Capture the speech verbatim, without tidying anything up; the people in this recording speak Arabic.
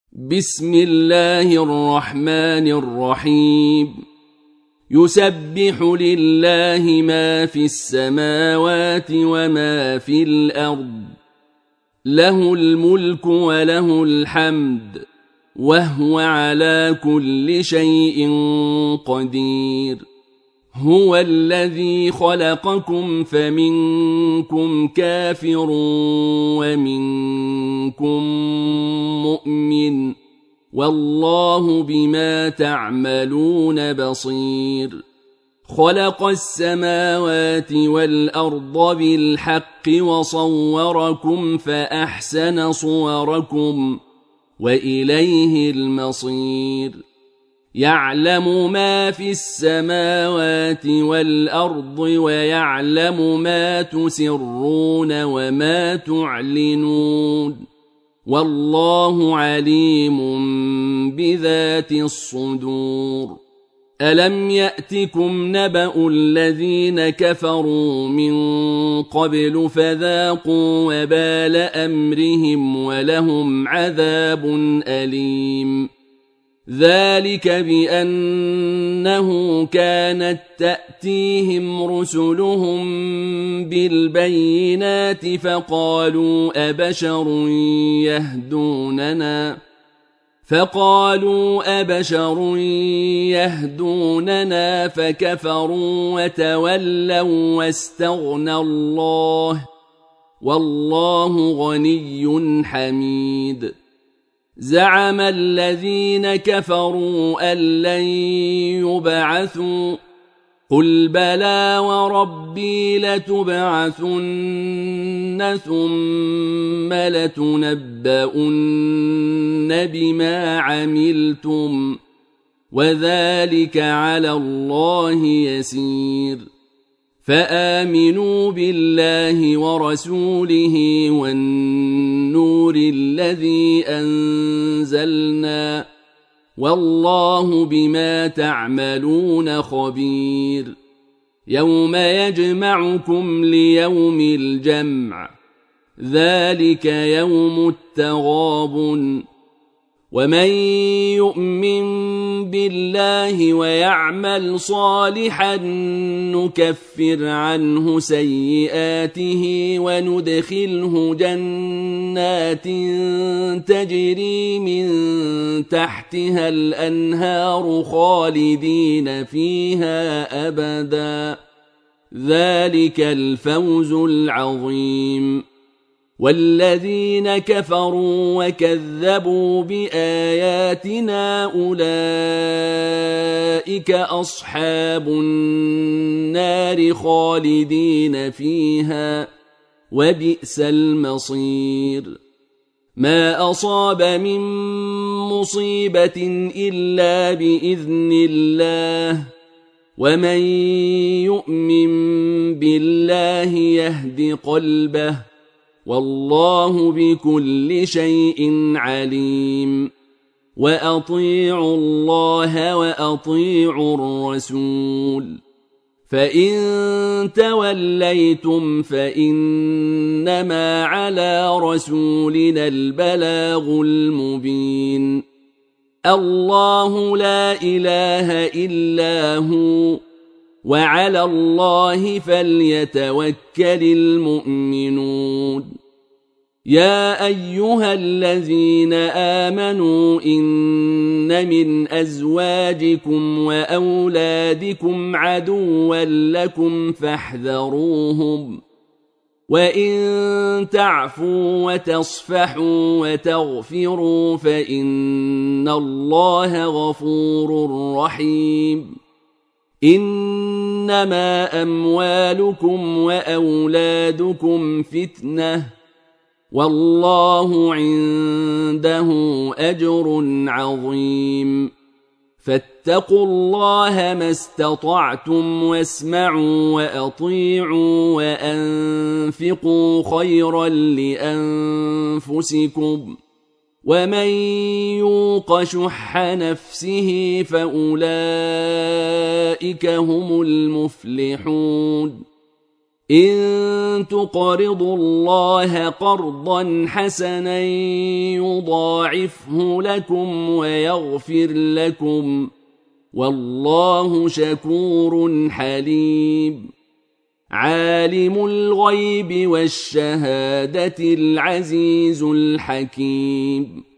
بسم الله الرحمن الرحيم يسبح لله ما في السماوات وما في الأرض له الملك وله الحمد وهو على كل شيء قدير هو الذي خلقكم فمنكم كافر ومنكم مؤمن والله بما تعملون بصير خلق السماوات والأرض بالحق وصوركم فأحسن صوركم وإليه المصير يعلم ما في السماوات والأرض ويعلم ما تسرون وما تعلنون والله عليم بذات الصدور ألم يأتكم نبأ الذين كفروا من قبل فذاقوا وبال أمرهم ولهم عذاب أليم ذلك بأنه كانت تأتيهم رسلهم بالبينات فقالوا أبشر يهدوننا فقالوا أبشر يهدوننا فكفروا وتولوا واستغنى الله والله غني حميد زعم الذين كفروا أن لن يبعثوا قل بلى وربي لتبعثن ثم لتنبؤن بما عملتم وذلك على الله يسير فآمنوا بالله ورسوله والنور الذي أنزلنا والله بما تعملون خبير يوم يجمعكم ليوم الجمع ذلك يوم التغابن ومن يؤمن بالله ويعمل صالحا نكفر عنه سيئاته وندخله جنات تجري من تحتها الأنهار خالدين فيها أبدا ذلك الفوز العظيم والذين كفروا وكذبوا بآياتنا أولئك أصحاب النار خالدين فيها وبئس المصير ما أصاب من مصيبة إلا بإذن الله ومن يؤمن بالله يهد قلبه والله بكل شيء عليم وأطيعوا الله وأطيعوا الرسول فإن توليتم فإنما على رسولنا البلاغ المبين الله لا إله إلا هو وعلى الله فليتوكل المؤمنون يا أيها الذين آمنوا إن من أزواجكم وأولادكم عدوا لكم فاحذروهم وإن تعفوا وتصفحوا وتغفروا فإن الله غفور رحيم إنما أموالكم وأولادكم فتنة والله عنده أجر عظيم فاتقوا الله ما استطعتم واسمعوا وأطيعوا وأنفقوا خيرا لأنفسكم ومن يوق شح نفسه فأولئك هم المفلحون إن تقرضوا الله قرضا حسنا يضاعفه لكم ويغفر لكم والله شكور حليم. عالم الغيب والشهادة العزيز الحكيم.